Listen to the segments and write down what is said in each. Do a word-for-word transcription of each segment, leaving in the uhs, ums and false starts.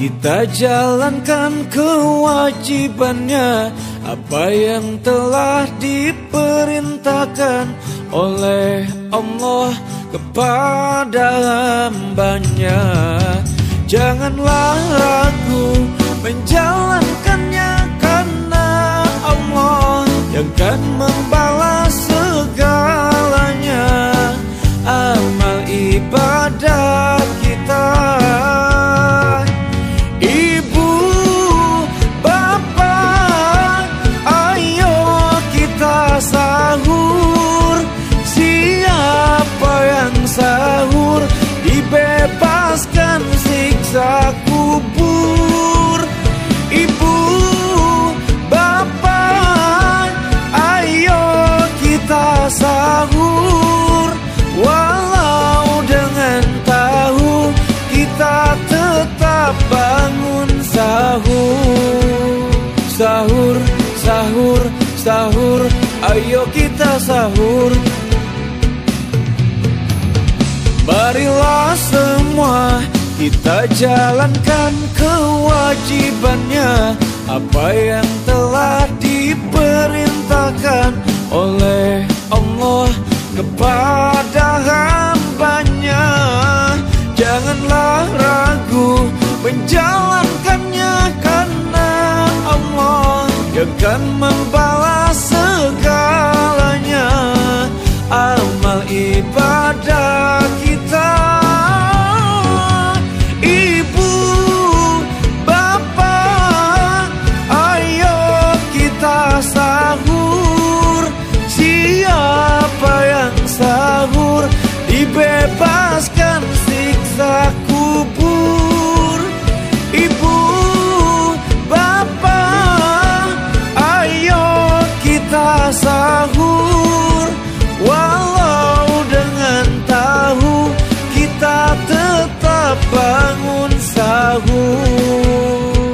kita jalankan kewajibannya, apa yang telah diperintahkan oleh Allah kepada hambanya. Janganlah ragu menjalankannya, karena Allah yang akan membalas segalanya amal ibadah kita. Ibu, bapak, ayo kita sahur. Siapa yang sahur dibebaskan siksa kubur. Ibu, bapak, ayo kita sahur. Walau dengan tahu, kita tetap bangun sahur. Sahur, sahur, sahur, ayo kita sahur. Marilah semua kita jalankan kewajibannya, apa yang telah diperintahkan oleh Allah kepada hambanya. Janganlah ragu menjalankannya, karena Allah yang akan membalas segalanya amal ibadah kita. Ibu, bapak, ayo kita sahur. Siapa yang sahur dibebaskan siksa kubur. Ibu, bapak, ayo kita sahur. Walau dengan tahu, kita tetap bangun sahur.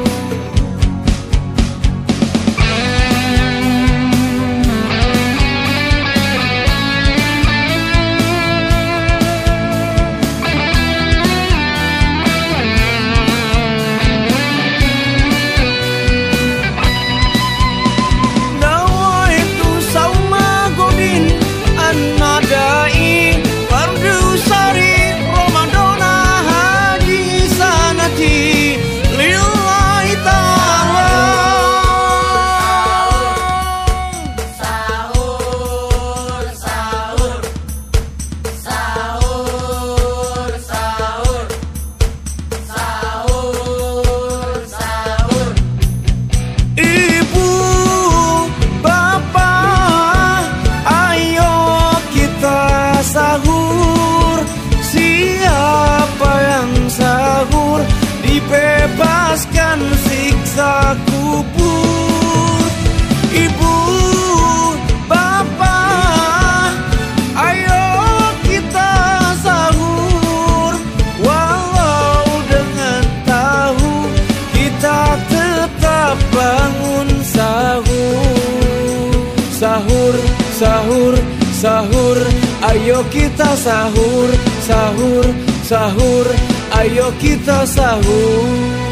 Bebaskan siksa kubur. Ibu, bapak, ayo kita sahur. Walau dengan tahu, kita tetap bangun sahur. Sahur, sahur, sahur, ayo kita sahur. Sahur, sahur, ayo kita sahur.